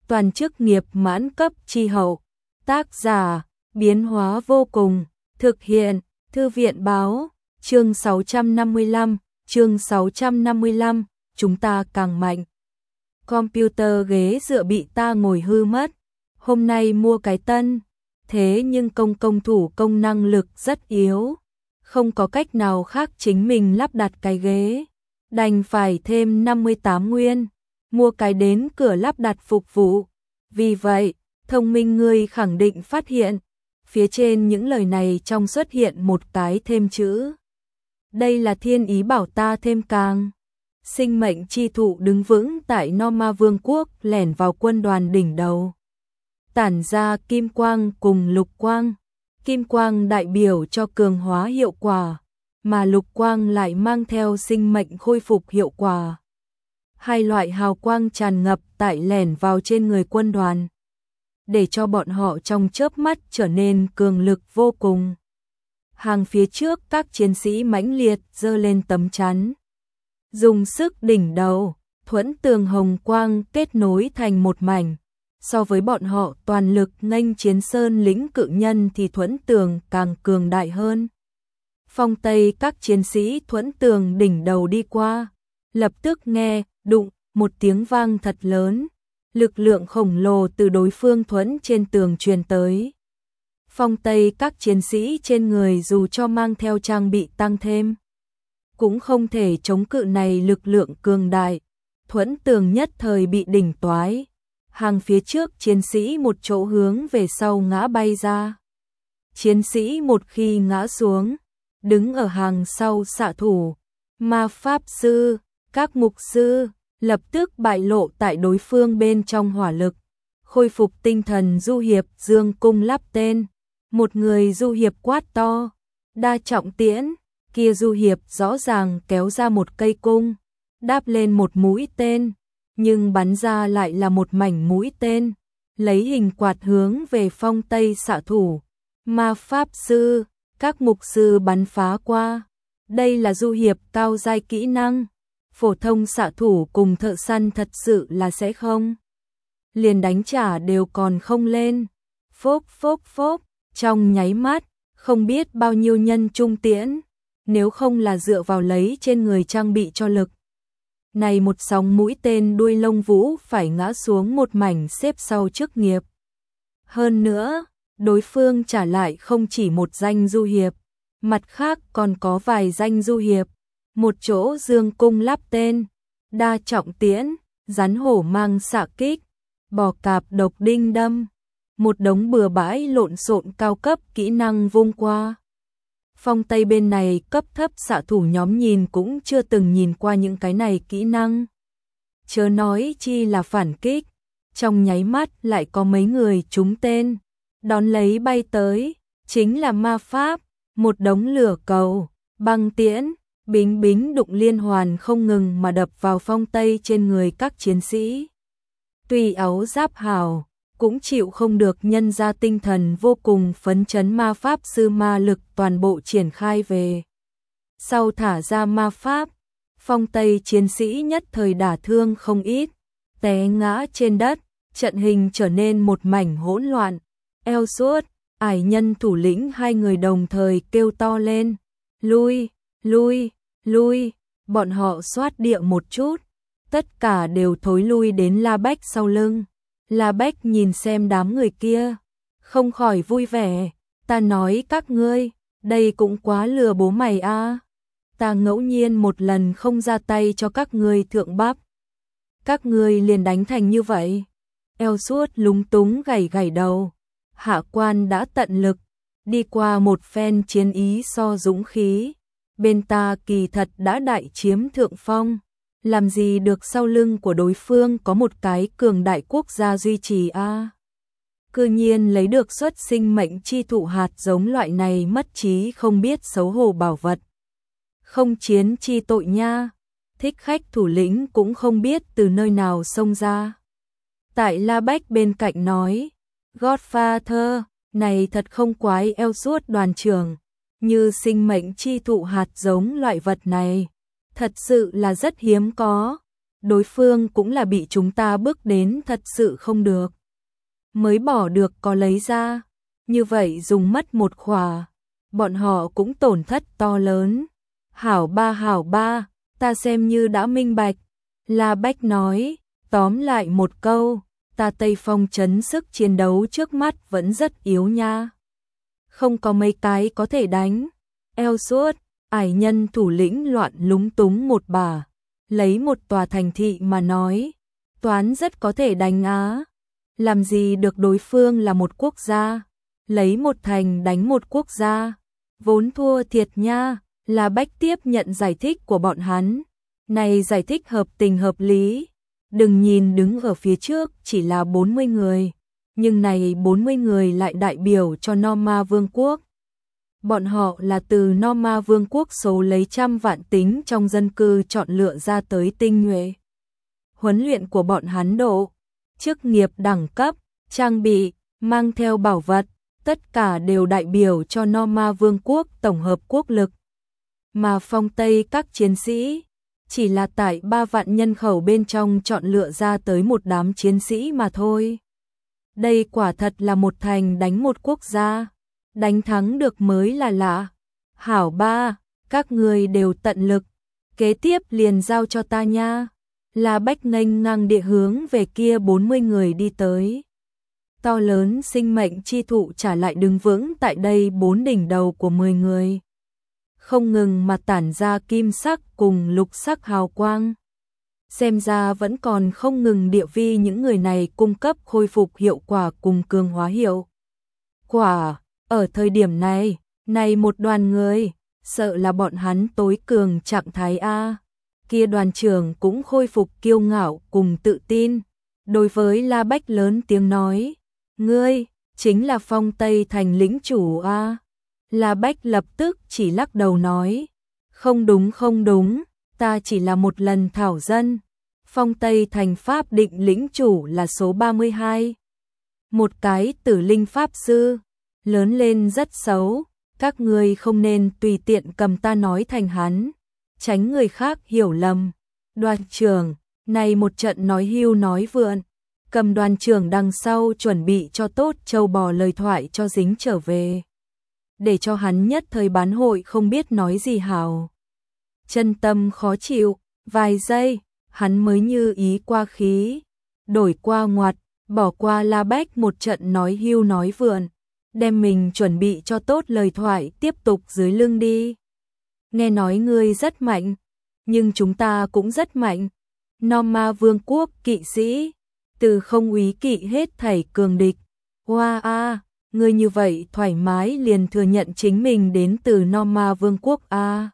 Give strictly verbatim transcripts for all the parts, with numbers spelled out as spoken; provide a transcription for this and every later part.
toàn chức nghiệp mãn cấp chi hậu. Tác giả, biến hóa vô cùng, thực hiện, Thư viện báo, chương sáu trăm năm mươi lăm, chương sáu trăm năm mươi lăm, chúng ta càng mạnh. Computer ghế dựa bị ta ngồi hư mất, hôm nay mua cái tân, thế nhưng công công thủ công năng lực rất yếu, không có cách nào khác chính mình lắp đặt cái ghế, đành phải thêm năm mươi tám nguyên, mua cái đến cửa lắp đặt phục vụ. Vì vậy, thông minh ngươi khẳng định phát hiện, phía trên những lời này trong xuất hiện một cái thêm chữ. Đây là thiên ý bảo ta thêm càng. Sinh mệnh chi thụ đứng vững tại Norma Vương quốc lẻn vào quân đoàn đỉnh đầu. Tản ra kim quang cùng lục quang. Kim quang đại biểu cho cường hóa hiệu quả, mà lục quang lại mang theo sinh mệnh khôi phục hiệu quả. Hai loại hào quang tràn ngập tại lẻn vào trên người quân đoàn, để cho bọn họ trong chớp mắt trở nên cường lực vô cùng. Hàng phía trước các chiến sĩ mãnh liệt giơ lên tấm chắn, dùng sức đỉnh đầu, thuẫn tường hồng quang kết nối thành một mảnh. So với bọn họ toàn lực nghênh chiến sơn lĩnh cự nhân thì thuẫn tường càng cường đại hơn. Phong Tây các chiến sĩ thuẫn tường đỉnh đầu đi qua, lập tức nghe đụng một tiếng vang thật lớn, lực lượng khổng lồ từ đối phương thuẫn trên tường truyền tới. Phong Tây các chiến sĩ trên người dù cho mang theo trang bị tăng thêm, cũng không thể chống cự này lực lượng cường đại, thuẫn tường nhất thời bị đỉnh toái. Hàng phía trước chiến sĩ một chỗ hướng về sau ngã bay ra. Chiến sĩ một khi ngã xuống, đứng ở hàng sau xạ thủ, ma pháp sư, các mục sư, lập tức bại lộ tại đối phương bên trong hỏa lực. Khôi phục tinh thần du hiệp dương cung lắp tên, một người du hiệp quát to, đa trọng tiễn, kia du hiệp rõ ràng kéo ra một cây cung, đáp lên một mũi tên. Nhưng bắn ra lại là một mảnh mũi tên, lấy hình quạt hướng về Phong Tây xạ thủ. Ma pháp sư, các mục sư bắn phá qua. Đây là du hiệp cao giai kỹ năng, phổ thông xạ thủ cùng thợ săn thật sự là sẽ không. Liền đánh trả đều còn không lên. Phốc phốc phốc, trong nháy mắt, không biết bao nhiêu nhân trung tiễn, nếu không là dựa vào lấy trên người trang bị cho lực. Này một sóng mũi tên đuôi lông vũ phải ngã xuống một mảnh xếp sau chức nghiệp. Hơn nữa, đối phương trả lại không chỉ một danh du hiệp, mặt khác còn có vài danh du hiệp, một chỗ dương cung lắp tên, đa trọng tiễn, rắn hổ mang xạ kích, bò cạp độc đinh đâm, một đống bừa bãi lộn xộn cao cấp kỹ năng vung qua. Phong Tây bên này cấp thấp xạ thủ nhóm nhìn cũng chưa từng nhìn qua những cái này kỹ năng. Chớ nói chi là phản kích, trong nháy mắt lại có mấy người trúng tên, đón lấy bay tới, chính là ma pháp, một đống lửa cầu, băng tiễn, bính bính đụng liên hoàn không ngừng mà đập vào Phong Tây trên người các chiến sĩ. Tuy áo giáp hào, cũng chịu không được nhân ra tinh thần vô cùng phấn chấn ma pháp sư ma lực toàn bộ triển khai về. Sau thả ra ma pháp, Phong Tây chiến sĩ nhất thời đả thương không ít, té ngã trên đất, trận hình trở nên một mảnh hỗn loạn. Eo suốt, ải nhân thủ lĩnh hai người đồng thời kêu to lên, lui, lui, lui, bọn họ xoát địa một chút, tất cả đều thối lui đến La Bách sau lưng. La Bách nhìn xem đám người kia, không khỏi vui vẻ, ta nói các ngươi, đây cũng quá lừa bố mày a. À. Ta ngẫu nhiên một lần không ra tay cho các ngươi thượng bắp, các ngươi liền đánh thành như vậy. Eo suốt lúng túng gảy gảy đầu, hạ quan đã tận lực, đi qua một phen chiến ý so dũng khí, bên ta kỳ thật đã đại chiếm thượng phong. Làm gì được sau lưng của đối phương có một cái cường đại quốc gia duy trì a. À. Cư nhiên lấy được xuất sinh mệnh chi thụ hạt giống loại này mất trí không biết xấu hổ bảo vật. Không chiến chi tội nha, thích khách thủ lĩnh cũng không biết từ nơi nào xông ra. Tại La Bách bên cạnh nói, Godfather, này thật không quái eo suốt đoàn trưởng, như sinh mệnh chi thụ hạt giống loại vật này. Thật sự là rất hiếm có, đối phương cũng là bị chúng ta bước đến thật sự không được. Mới bỏ được có lấy ra, như vậy dùng mất một khỏa, bọn họ cũng tổn thất to lớn. Hảo ba hảo ba, ta xem như đã minh bạch. La Bách nói, tóm lại một câu, ta Tây Phong trấn sức chiến đấu trước mắt vẫn rất yếu nha. Không có mấy cái có thể đánh. Eo suốt, ải nhân thủ lĩnh loạn lúng túng một bà, lấy một tòa thành thị mà nói, toán rất có thể đánh á. Làm gì được, đối phương là một quốc gia, lấy một thành đánh một quốc gia, vốn thua thiệt nha. La Bách tiếp nhận giải thích của bọn hắn. Này giải thích hợp tình hợp lý. Đừng nhìn đứng ở phía trước chỉ là bốn mươi người, nhưng này bốn mươi người lại đại biểu cho Norma Vương quốc. Bọn họ là từ Norma Vương quốc số lấy trăm vạn tính trong dân cư chọn lựa ra tới tinh nhuệ. Huấn luyện của bọn hắn độ, chức nghiệp đẳng cấp, trang bị, mang theo bảo vật, tất cả đều đại biểu cho Norma Vương quốc tổng hợp quốc lực. Mà Phong Tây các chiến sĩ chỉ là tại ba vạn nhân khẩu bên trong chọn lựa ra tới một đám chiến sĩ mà thôi. Đây quả thật là một thành đánh một quốc gia, đánh thắng được mới là lạ. Hảo ba, các người đều tận lực, kế tiếp liền giao cho ta nha. La Bách nghênh ngang địa hướng về kia bốn mươi người đi tới. To lớn sinh mệnh chi thụ trả lại đứng vững tại đây bốn đỉnh đầu của mười người. Không ngừng mà tản ra kim sắc cùng lục sắc hào quang. Xem ra vẫn còn không ngừng địa vi những người này cung cấp khôi phục hiệu quả cùng cường hóa hiệu quả. Ở thời điểm này, này một đoàn người, sợ là bọn hắn tối cường trạng thái A. Kia đoàn trưởng cũng khôi phục kiêu ngạo cùng tự tin. Đối với La Bách lớn tiếng nói, ngươi, chính là Phong Tây thành lĩnh chủ A. La Bách lập tức chỉ lắc đầu nói, không đúng không đúng, ta chỉ là một lần thảo dân. Phong Tây thành pháp định lĩnh chủ là số ba mươi hai. Một cái tử linh pháp sư, lớn lên rất xấu, các ngươi không nên tùy tiện cầm ta nói thành hắn, tránh người khác hiểu lầm. Đoàn trưởng, này một trận nói hưu nói vượn, cầm đoàn trưởng đằng sau chuẩn bị cho tốt châu bò lời thoại cho dính trở về. Để cho hắn nhất thời bán hội không biết nói gì hào. Chân tâm khó chịu, vài giây, hắn mới như ý qua khí, đổi qua ngoặt, bỏ qua La Bách một trận nói hưu nói vượn, đem mình chuẩn bị cho tốt lời thoại tiếp tục dưới lưng đi. Nghe nói ngươi rất mạnh, nhưng chúng ta cũng rất mạnh. Norma Vương quốc kỵ sĩ, từ không úy kỵ hết thảy cường địch. Hoa a, ngươi như vậy thoải mái liền thừa nhận chính mình đến từ Norma Vương quốc a.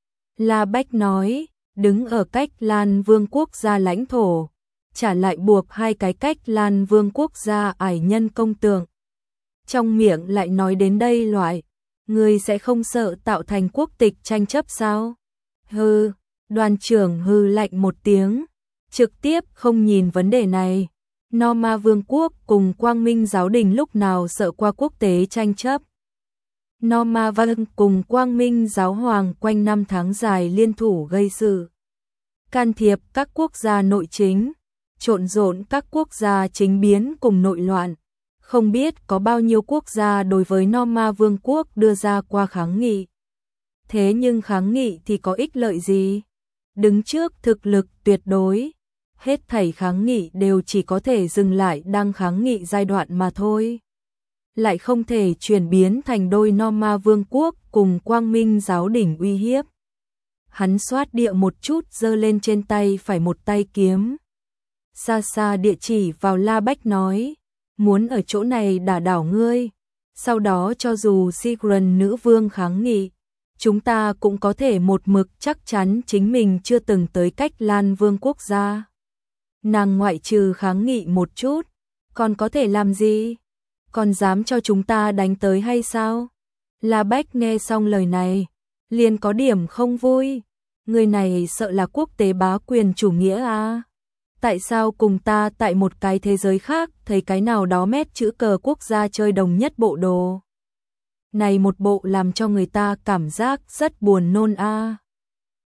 La Bách nói, đứng ở cách Lan Vương quốc gia lãnh thổ, trả lại buộc hai cái cách Lan Vương quốc gia ải nhân công tượng. Trong miệng lại nói đến đây loại, ngươi sẽ không sợ tạo thành quốc tịch tranh chấp sao? Hừ, đoàn trưởng hừ lạnh một tiếng, trực tiếp không nhìn vấn đề này. Norma Vương quốc cùng Quang Minh giáo đình lúc nào sợ qua quốc tế tranh chấp. Norma Vương cùng Quang Minh giáo hoàng quanh năm tháng dài liên thủ gây sự, can thiệp các quốc gia nội chính, trộn rộn các quốc gia chính biến cùng nội loạn. Không biết có bao nhiêu quốc gia đối với Norma Vương quốc đưa ra qua kháng nghị. Thế nhưng kháng nghị thì có ích lợi gì? Đứng trước thực lực tuyệt đối, hết thảy kháng nghị đều chỉ có thể dừng lại đang kháng nghị giai đoạn mà thôi. Lại không thể chuyển biến thành đôi Norma Vương quốc cùng Quang Minh giáo đỉnh uy hiếp. Hắn xoát địa một chút giơ lên trên tay phải một tay kiếm. Xa xa địa chỉ vào La Bách nói, muốn ở chỗ này đả đảo ngươi, sau đó cho dù Sigrun nữ vương kháng nghị, chúng ta cũng có thể một mực chắc chắn chính mình chưa từng tới cách Lan Vương quốc gia. Nàng ngoại trừ kháng nghị một chút, còn có thể làm gì? Còn dám cho chúng ta đánh tới hay sao? La Bách nghe xong lời này, liền có điểm không vui. Người này sợ là quốc tế bá quyền chủ nghĩa à? Tại sao cùng ta tại một cái thế giới khác thấy cái nào đó mét chữ cờ quốc gia chơi đồng nhất bộ đồ? Này một bộ làm cho người ta cảm giác rất buồn nôn a.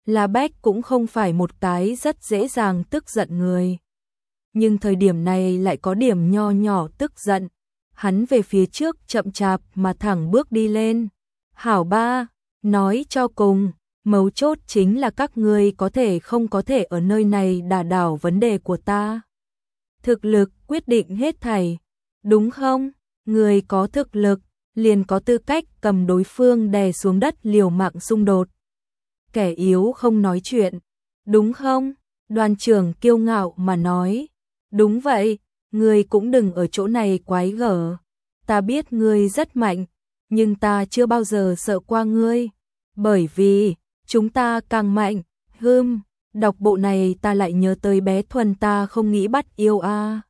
La Bách cũng không phải một cái rất dễ dàng tức giận người. Nhưng thời điểm này lại có điểm nho nhỏ tức giận. Hắn về phía trước chậm chạp mà thẳng bước đi lên. Hảo ba, nói cho cùng, mấu chốt chính là các ngươi có thể không có thể ở nơi này đả đảo vấn đề của ta. Thực lực quyết định hết thảy, đúng không? Người có thực lực, liền có tư cách cầm đối phương đè xuống đất liều mạng xung đột. Kẻ yếu không nói chuyện, đúng không? Đoàn trưởng kiêu ngạo mà nói, đúng vậy, ngươi cũng đừng ở chỗ này quái gở. Ta biết ngươi rất mạnh, nhưng ta chưa bao giờ sợ qua ngươi, bởi vì chúng ta càng mạnh. Hừm, đọc bộ này ta lại nhớ tới bé Thuần ta không nghĩ bắt yêu a.